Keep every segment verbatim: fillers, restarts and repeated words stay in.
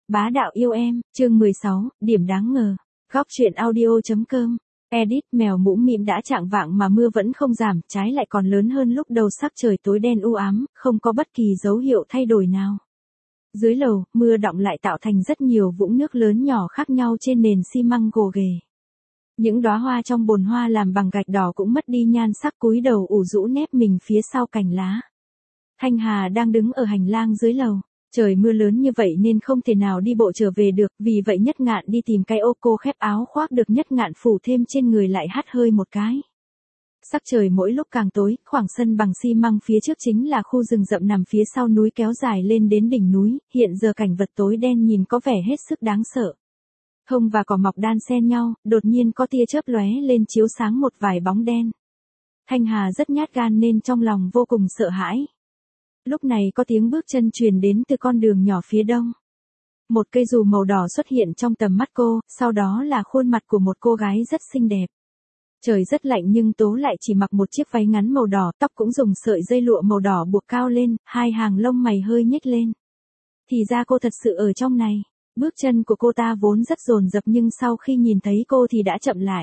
Bá đạo yêu em, chương mười sáu, điểm đáng ngờ. Góc truyện audio.com. Edit. Mèo mũm mĩm đã chạng vạng mà mưa vẫn không giảm, trái lại còn lớn hơn lúc đầu, sắc trời tối đen u ám, không có bất kỳ dấu hiệu thay đổi nào. Dưới lầu, mưa đọng lại tạo thành rất nhiều vũng nước lớn nhỏ khác nhau trên nền xi măng gồ ghề. Những đóa hoa trong bồn hoa làm bằng gạch đỏ cũng mất đi nhan sắc, cúi đầu ủ rũ nép mình phía sau cành lá. Thanh Hà đang đứng ở hành lang dưới lầu. Trời mưa lớn như vậy nên không thể nào đi bộ trở về được, vì vậy Nhất Ngạn đi tìm cái ô cô khép áo khoác được Nhất Ngạn phủ thêm trên người lại hắt hơi một cái. Sắc trời mỗi lúc càng tối, khoảng sân bằng xi măng phía trước chính là khu rừng rậm nằm phía sau núi kéo dài lên đến đỉnh núi, hiện giờ cảnh vật tối đen nhìn có vẻ hết sức đáng sợ. Thông và cỏ mọc đan xen nhau, đột nhiên có tia chớp lóe lên chiếu sáng một vài bóng đen. Thanh Hà rất nhát gan nên trong lòng vô cùng sợ hãi. Lúc này có tiếng bước chân truyền đến từ con đường nhỏ phía đông. Một cây dù màu đỏ xuất hiện trong tầm mắt cô, sau đó là khuôn mặt của một cô gái rất xinh đẹp. Trời rất lạnh nhưng Tố lại chỉ mặc một chiếc váy ngắn màu đỏ, tóc cũng dùng sợi dây lụa màu đỏ buộc cao lên, hai hàng lông mày hơi nhếch lên. Thì ra cô thật sự ở trong này. Bước chân của cô ta vốn rất dồn dập nhưng sau khi nhìn thấy cô thì đã chậm lại.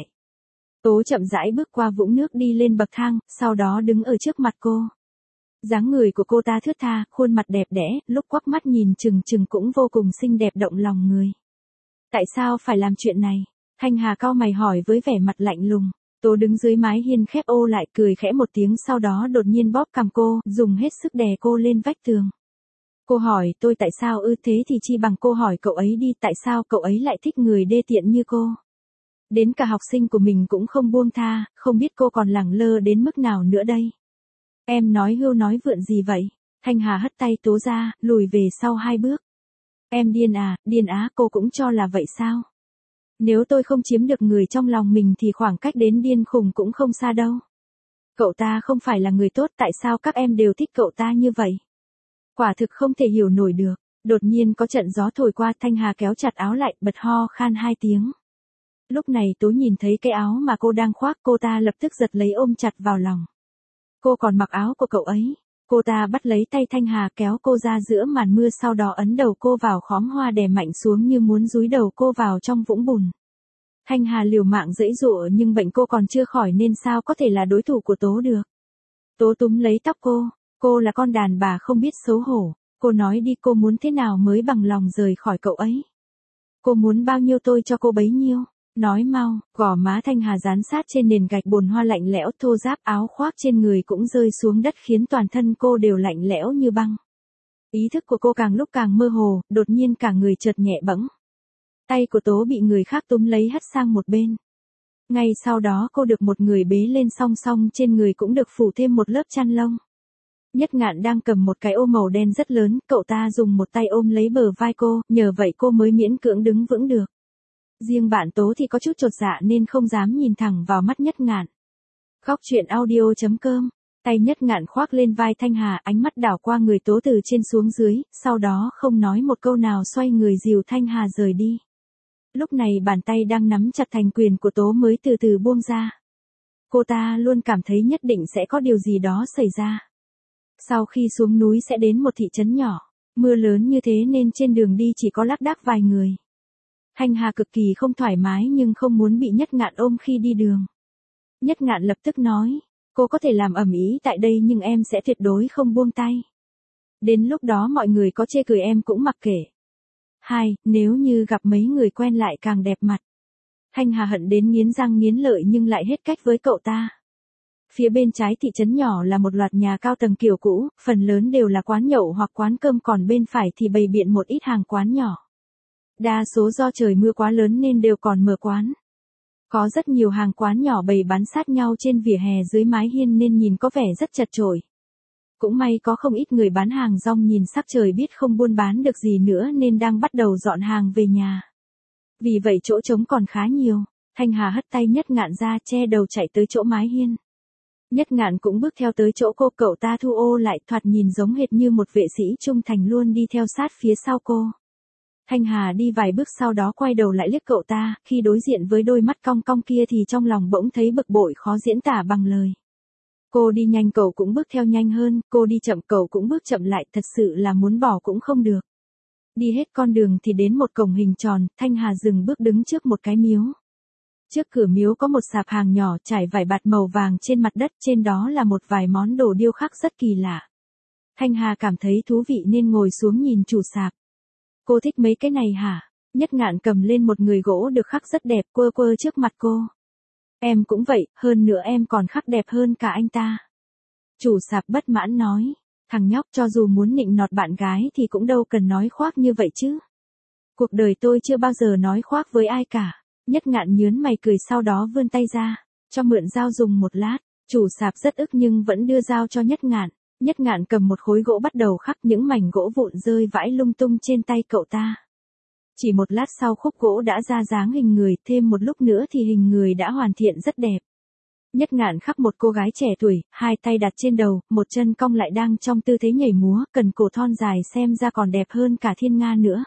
Tố chậm rãi bước qua vũng nước đi lên bậc thang, sau đó đứng ở trước mặt cô. Dáng người của cô ta thướt tha, khuôn mặt đẹp đẽ, lúc quắc mắt nhìn chừng chừng cũng vô cùng xinh đẹp động lòng người. Tại sao phải làm chuyện này? Thanh Hà cau mày hỏi với vẻ mặt lạnh lùng. Tố đứng dưới mái hiên khép ô lại, cười khẽ một tiếng, sau đó đột nhiên bóp cằm cô, dùng hết sức đè cô lên vách tường. Cô hỏi tôi tại sao ư? Thế thì chi bằng cô hỏi cậu ấy đi, tại sao cậu ấy lại thích người đê tiện như cô? Đến cả học sinh của mình cũng không buông tha, không biết cô còn lẳng lơ đến mức nào nữa đây? Em nói hưu nói vượn gì vậy? Thanh Hà hất tay Tố ra, lùi về sau hai bước. Em điên à, điên á, cô cũng cho là vậy sao? Nếu tôi không chiếm được người trong lòng mình thì khoảng cách đến điên khùng cũng không xa đâu. Cậu ta không phải là người tốt, tại sao các em đều thích cậu ta như vậy? Quả thực không thể hiểu nổi được. Đột nhiên có trận gió thổi qua, Thanh Hà kéo chặt áo lại, bật ho khan hai tiếng. Lúc này Tố nhìn thấy cái áo mà cô đang khoác, cô ta lập tức giật lấy ôm chặt vào lòng. Cô còn mặc áo của cậu ấy. Cô ta bắt lấy tay Thanh Hà kéo cô ra giữa màn mưa, sau đó ấn đầu cô vào khóm hoa đè mạnh xuống như muốn dúi đầu cô vào trong vũng bùn. Thanh Hà liều mạng giãy giụa nhưng bệnh cô còn chưa khỏi nên sao có thể là đối thủ của Tố được. Tố túm lấy tóc cô. Cô là con đàn bà không biết xấu hổ. Cô nói đi, cô muốn thế nào mới bằng lòng rời khỏi cậu ấy? Cô muốn bao nhiêu tôi cho cô bấy nhiêu. Nói mau. Gò má Thanh Hà dán sát trên nền gạch bồn hoa lạnh lẽo thô ráp, áo khoác trên người cũng rơi xuống đất khiến toàn thân cô đều lạnh lẽo như băng. Ý thức của cô càng lúc càng mơ hồ, đột nhiên cả người chợt nhẹ bẫng. Tay của Tố bị người khác túm lấy hất sang một bên. Ngay sau đó cô được một người bế lên, song song trên người cũng được phủ thêm một lớp chăn lông. Nhất Ngạn đang cầm một cái ô màu đen rất lớn, cậu ta dùng một tay ôm lấy bờ vai cô, nhờ vậy cô mới miễn cưỡng đứng vững được. Riêng bạn Tố thì có chút chột dạ nên không dám nhìn thẳng vào mắt Nhất Ngạn. Góc truyện audio.com. Tay Nhất Ngạn khoác lên vai Thanh Hà, ánh mắt đảo qua người Tố từ trên xuống dưới, sau đó không nói một câu nào xoay người dìu Thanh Hà rời đi. Lúc này bàn tay đang nắm chặt thành quyền của Tố mới từ từ buông ra. Cô ta luôn cảm thấy nhất định sẽ có điều gì đó xảy ra. Sau khi xuống núi sẽ đến một thị trấn nhỏ. Mưa lớn như thế nên trên đường đi chỉ có lác đác vài người. Thanh Hà cực kỳ không thoải mái nhưng không muốn bị Nhất Ngạn ôm khi đi đường. Nhất Ngạn lập tức nói, cô có thể làm ầm ĩ tại đây nhưng em sẽ tuyệt đối không buông tay. Đến lúc đó mọi người có chê cười em cũng mặc kệ. Hai, nếu như gặp mấy người quen lại càng đẹp mặt. Thanh Hà hận đến nghiến răng nghiến lợi nhưng lại hết cách với cậu ta. Phía bên trái thị trấn nhỏ là một loạt nhà cao tầng kiểu cũ, phần lớn đều là quán nhậu hoặc quán cơm, còn bên phải thì bày biện một ít hàng quán nhỏ. Đa số do trời mưa quá lớn nên đều còn mở quán. Có rất nhiều hàng quán nhỏ bày bán sát nhau trên vỉa hè dưới mái hiên nên nhìn có vẻ rất chật chội. Cũng may có không ít người bán hàng rong nhìn sắc trời biết không buôn bán được gì nữa nên đang bắt đầu dọn hàng về nhà. Vì vậy chỗ trống còn khá nhiều. Thanh Hà hất tay Nhất Ngạn ra, che đầu chạy tới chỗ mái hiên. Nhất Ngạn cũng bước theo tới chỗ cô, cậu ta thu ô lại, thoạt nhìn giống hệt như một vệ sĩ trung thành luôn đi theo sát phía sau cô. Thanh Hà đi vài bước sau đó quay đầu lại liếc cậu ta, khi đối diện với đôi mắt cong cong kia thì trong lòng bỗng thấy bực bội khó diễn tả bằng lời. Cô đi nhanh cậu cũng bước theo nhanh hơn, cô đi chậm cậu cũng bước chậm lại, thật sự là muốn bỏ cũng không được. Đi hết con đường thì đến một cổng hình tròn, Thanh Hà dừng bước đứng trước một cái miếu. Trước cửa miếu có một sạp hàng nhỏ trải vải bạt màu vàng trên mặt đất, trên đó là một vài món đồ điêu khắc rất kỳ lạ. Thanh Hà cảm thấy thú vị nên ngồi xuống nhìn chủ sạp. Cô thích mấy cái này hả? Nhất Ngạn cầm lên một người gỗ được khắc rất đẹp quơ quơ trước mặt cô. Em cũng vậy, hơn nữa em còn khắc đẹp hơn cả anh ta. Chủ sạp bất mãn nói. Thằng nhóc cho dù muốn nịnh nọt bạn gái thì cũng đâu cần nói khoác như vậy chứ. Cuộc đời tôi chưa bao giờ nói khoác với ai cả. Nhất Ngạn nhớn mày cười sau đó vươn tay ra, cho mượn dao dùng một lát. Chủ sạp rất ức nhưng vẫn đưa dao cho Nhất Ngạn. Nhất Ngạn cầm một khối gỗ bắt đầu khắc, những mảnh gỗ vụn rơi vãi lung tung trên tay cậu ta. Chỉ một lát sau khúc gỗ đã ra dáng hình người, thêm một lúc nữa thì hình người đã hoàn thiện rất đẹp. Nhất Ngạn khắc một cô gái trẻ tuổi, hai tay đặt trên đầu, một chân cong lại đang trong tư thế nhảy múa, cần cổ thon dài xem ra còn đẹp hơn cả thiên nga nữa.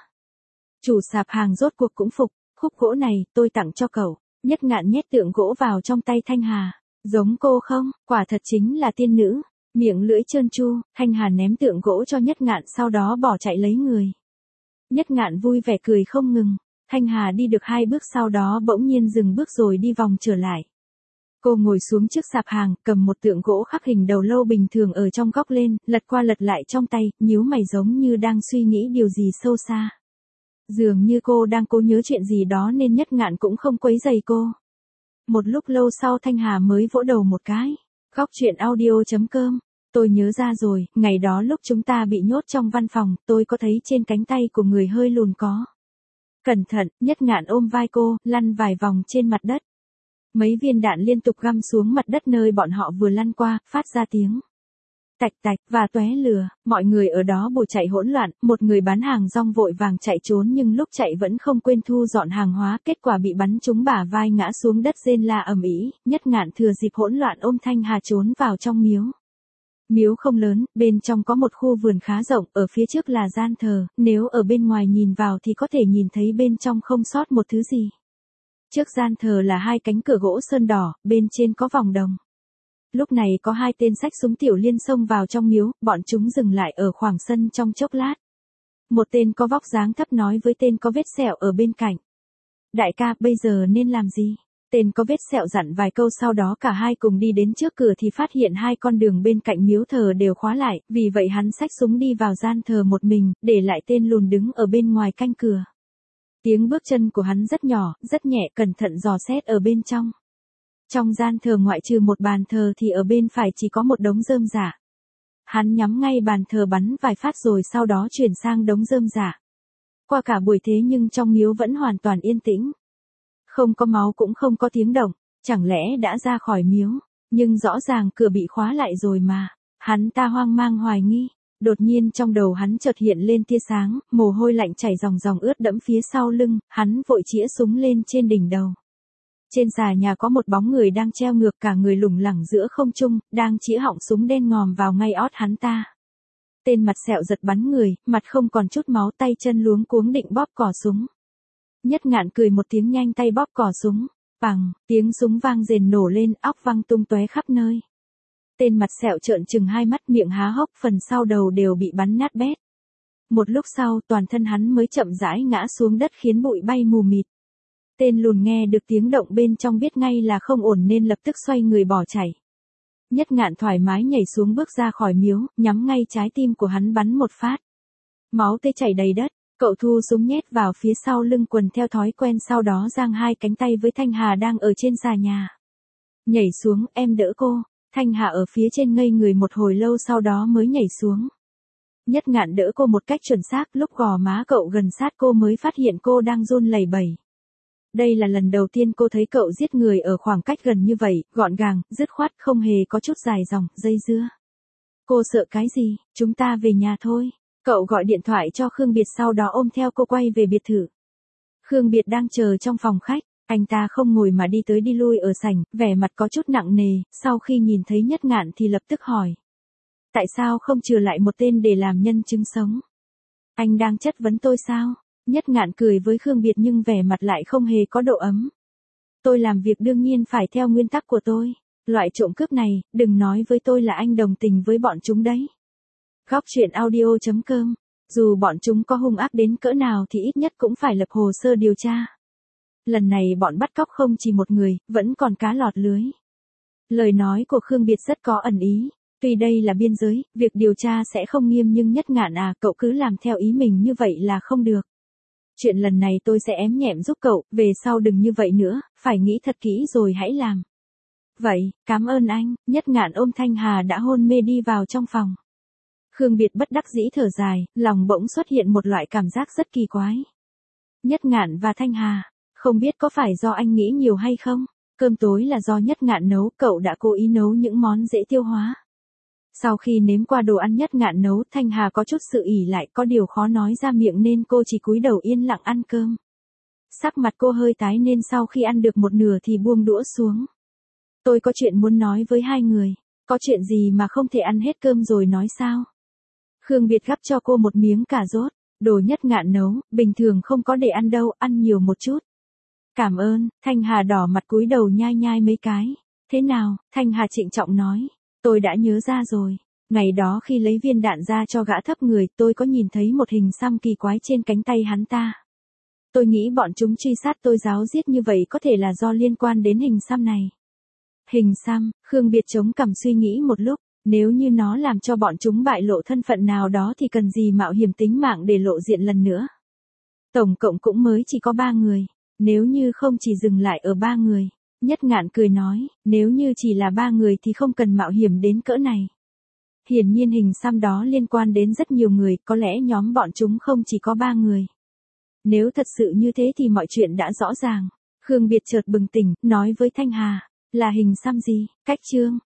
Chủ sạp hàng rốt cuộc cũng phục, khúc gỗ này tôi tặng cho cậu. Nhất Ngạn nhét tượng gỗ vào trong tay Thanh Hà. Giống cô không? Quả thật chính là tiên nữ. Miệng lưỡi trơn tru, Thanh Hà ném tượng gỗ cho Nhất Ngạn sau đó bỏ chạy lấy người. Nhất Ngạn vui vẻ cười không ngừng. Thanh Hà đi được hai bước sau đó bỗng nhiên dừng bước rồi đi vòng trở lại. Cô ngồi xuống trước sạp hàng, cầm một tượng gỗ khắc hình đầu lâu bình thường ở trong góc lên, lật qua lật lại trong tay, nhíu mày giống như đang suy nghĩ điều gì sâu xa. Dường như cô đang cố nhớ chuyện gì đó nên Nhất Ngạn cũng không quấy rầy cô. Một lúc lâu sau Thanh Hà mới vỗ đầu một cái. Góc truyện audio chấm com. Tôi nhớ ra rồi, ngày đó lúc chúng ta bị nhốt trong văn phòng, tôi có thấy trên cánh tay của người hơi lùn có. Cẩn thận, Nhất Ngạn ôm vai cô, lăn vài vòng trên mặt đất. Mấy viên đạn liên tục găm xuống mặt đất nơi bọn họ vừa lăn qua, phát ra tiếng tạch tạch và tóe lửa. Mọi người ở đó bù chạy hỗn loạn, một người bán hàng rong vội vàng chạy trốn nhưng lúc chạy vẫn không quên thu dọn hàng hóa, kết quả bị bắn trúng bả vai ngã xuống đất rên la ầm ĩ. Nhất Ngạn thừa dịp hỗn loạn ôm Thanh Hà trốn vào trong miếu. Miếu không lớn, bên trong có một khu vườn khá rộng, ở phía trước là gian thờ, nếu ở bên ngoài nhìn vào thì có thể nhìn thấy bên trong không sót một thứ gì. Trước gian thờ là hai cánh cửa gỗ sơn đỏ, bên trên có vòng đồng. Lúc này có hai tên xách súng tiểu liên xông vào trong miếu, bọn chúng dừng lại ở khoảng sân trong chốc lát. Một tên có vóc dáng thấp nói với tên có vết sẹo ở bên cạnh. Đại ca, bây giờ nên làm gì? Tên có vết sẹo dặn vài câu sau đó cả hai cùng đi đến trước cửa thì phát hiện hai con đường bên cạnh miếu thờ đều khóa lại, vì vậy hắn xách súng đi vào gian thờ một mình, để lại tên lùn đứng ở bên ngoài canh cửa. Tiếng bước chân của hắn rất nhỏ, rất nhẹ, cẩn thận dò xét ở bên trong. Trong gian thờ ngoại trừ một bàn thờ thì ở bên phải chỉ có một đống rơm rạ. Hắn nhắm ngay bàn thờ bắn vài phát rồi sau đó chuyển sang đống rơm rạ. Qua cả buổi thế nhưng trong miếu vẫn hoàn toàn yên tĩnh. Không có máu cũng không có tiếng động, chẳng lẽ đã ra khỏi miếu, nhưng rõ ràng cửa bị khóa lại rồi mà. Hắn ta hoang mang hoài nghi, đột nhiên trong đầu hắn chợt hiện lên tia sáng, mồ hôi lạnh chảy ròng ròng ướt đẫm phía sau lưng, hắn vội chĩa súng lên trên đỉnh đầu. Trên xà nhà có một bóng người đang treo ngược cả người lủng lẳng giữa không trung, đang chĩa họng súng đen ngòm vào ngay ót hắn ta. Tên mặt sẹo giật bắn người, mặt không còn chút máu, tay chân luống cuống định bóp cò súng. Nhất Ngạn cười một tiếng nhanh tay bóp cò súng, bằng, tiếng súng vang rền nổ lên, óc văng tung tóe khắp nơi. Tên mặt sẹo trợn trừng hai mắt, miệng há hốc, phần sau đầu đều bị bắn nát bét. Một lúc sau toàn thân hắn mới chậm rãi ngã xuống đất khiến bụi bay mù mịt. Tên lùn nghe được tiếng động bên trong biết ngay là không ổn nên lập tức xoay người bỏ chạy. Nhất Ngạn thoải mái nhảy xuống bước ra khỏi miếu, nhắm ngay trái tim của hắn bắn một phát. Máu tươi chảy đầy đất, cậu thu súng nhét vào phía sau lưng quần theo thói quen sau đó giang hai cánh tay với Thanh Hà đang ở trên xà nhà. Nhảy xuống, em đỡ cô. Thanh Hà ở phía trên ngây người một hồi lâu sau đó mới nhảy xuống. Nhất Ngạn đỡ cô một cách chuẩn xác, lúc gò má cậu gần sát cô mới phát hiện cô đang run lẩy bẩy. Đây là lần đầu tiên cô thấy cậu giết người ở khoảng cách gần như vậy, gọn gàng, dứt khoát, không hề có chút dài dòng, dây dưa. Cô sợ cái gì, chúng ta về nhà thôi. Cậu gọi điện thoại cho Khương Biệt sau đó ôm theo cô quay về biệt thự. Khương Biệt đang chờ trong phòng khách, anh ta không ngồi mà đi tới đi lui ở sảnh, vẻ mặt có chút nặng nề, sau khi nhìn thấy Nhất Ngạn thì lập tức hỏi. Tại sao không trừ lại một tên để làm nhân chứng sống? Anh đang chất vấn tôi sao? Nhất Ngạn cười với Khương Biệt nhưng vẻ mặt lại không hề có độ ấm. Tôi làm việc đương nhiên phải theo nguyên tắc của tôi. Loại trộm cướp này, đừng nói với tôi là anh đồng tình với bọn chúng đấy. Góc truyện audio chấm com Dù bọn chúng có hung ác đến cỡ nào thì ít nhất cũng phải lập hồ sơ điều tra. Lần này bọn bắt cóc không chỉ một người, vẫn còn cá lọt lưới. Lời nói của Khương Biệt rất có ẩn ý. Tuy đây là biên giới, việc điều tra sẽ không nghiêm nhưng Nhất Ngạn à, cậu cứ làm theo ý mình như vậy là không được. Chuyện lần này tôi sẽ ém nhẹm giúp cậu, về sau đừng như vậy nữa, phải nghĩ thật kỹ rồi hãy làm. Vậy, cảm ơn anh. Nhất Ngạn ôm Thanh Hà đã hôn mê đi vào trong phòng. Khương Biệt bất đắc dĩ thở dài, lòng bỗng xuất hiện một loại cảm giác rất kỳ quái. Nhất Ngạn và Thanh Hà, không biết có phải do anh nghĩ nhiều hay không? Cơm tối là do Nhất Ngạn nấu, cậu đã cố ý nấu những món dễ tiêu hóa. Sau khi nếm qua đồ ăn Nhất Ngạn nấu, Thanh Hà có chút sự ỉ lại, có điều khó nói ra miệng nên cô chỉ cúi đầu yên lặng ăn cơm. Sắc mặt cô hơi tái nên sau khi ăn được một nửa thì buông đũa xuống. Tôi có chuyện muốn nói với hai người. Có chuyện gì mà không thể ăn hết cơm rồi nói sao? Khương Biệt gắp cho cô một miếng cà rốt. Đồ Nhất Ngạn nấu, bình thường không có để ăn đâu, ăn nhiều một chút. Cảm ơn. Thanh Hà đỏ mặt cúi đầu nhai nhai mấy cái. Thế nào? Thanh Hà trịnh trọng nói. Tôi đã nhớ ra rồi. Ngày đó khi lấy viên đạn ra cho gã thấp người, tôi có nhìn thấy một hình xăm kỳ quái trên cánh tay hắn ta. Tôi nghĩ bọn chúng truy sát tôi giáo giết như vậy có thể là do liên quan đến hình xăm này. Hình xăm, Khương Biệt chống cằm suy nghĩ một lúc, nếu như nó làm cho bọn chúng bại lộ thân phận nào đó thì cần gì mạo hiểm tính mạng để lộ diện lần nữa. Tổng cộng cũng mới chỉ có ba người, nếu như không chỉ dừng lại ở ba người. Nhất Ngạn cười nói, nếu như chỉ là ba người thì không cần mạo hiểm đến cỡ này. Hiển nhiên hình xăm đó liên quan đến rất nhiều người, có lẽ nhóm bọn chúng không chỉ có ba người. Nếu thật sự như thế thì mọi chuyện đã rõ ràng. Khương Biệt chợt bừng tỉnh, nói với Thanh Hà, là hình xăm gì? Cách chương.